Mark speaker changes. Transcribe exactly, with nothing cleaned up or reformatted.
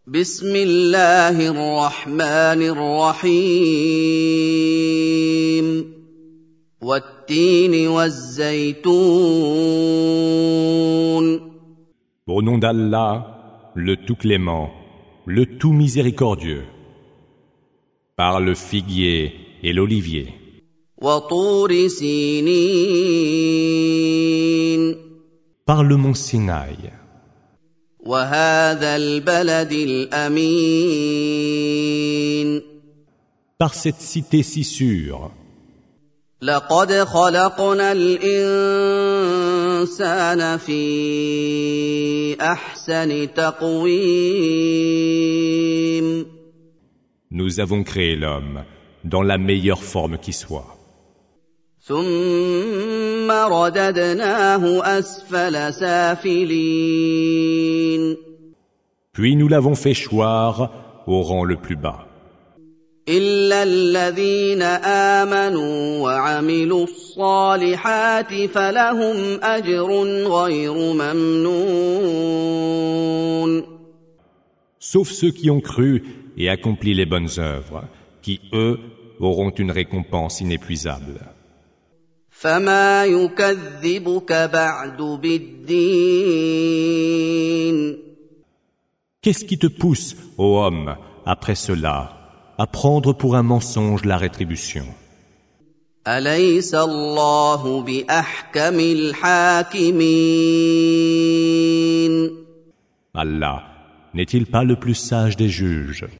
Speaker 1: بسم الله الرحمن الرحيم والتين والزيتون.
Speaker 2: Au nom d'Allah, le tout clément, le tout miséricordieux, par le figuier et l'olivier.
Speaker 1: وطور سينين.
Speaker 2: Par le mont Sinaï.
Speaker 1: وهذا البلد الأمين.
Speaker 2: Par cette cité si sûre.
Speaker 1: لقد خلقنا الإنسان في أحسن تقويم.
Speaker 2: Nous avons créé l'homme dans la meilleure forme qui soit.
Speaker 1: ثم رددناه أسفل سافلين.
Speaker 2: Puis nous l'avons fait choir au rang le plus bas.
Speaker 1: إلا الذين آمنوا وعملوا الصالحات فلهم أجر غير ممنون.
Speaker 2: Sauf ceux qui ont cru et accompli les bonnes œuvres, qui, eux, auront une récompense inépuisable.
Speaker 1: فما يكذبك بعد بالدين.
Speaker 2: Qu'est-ce qui te pousse, ô homme, après cela, à prendre pour un mensonge la rétribution?
Speaker 1: أليس الله بأحكم الحاكمين.
Speaker 2: Allah n'est-il pas le plus sage des juges?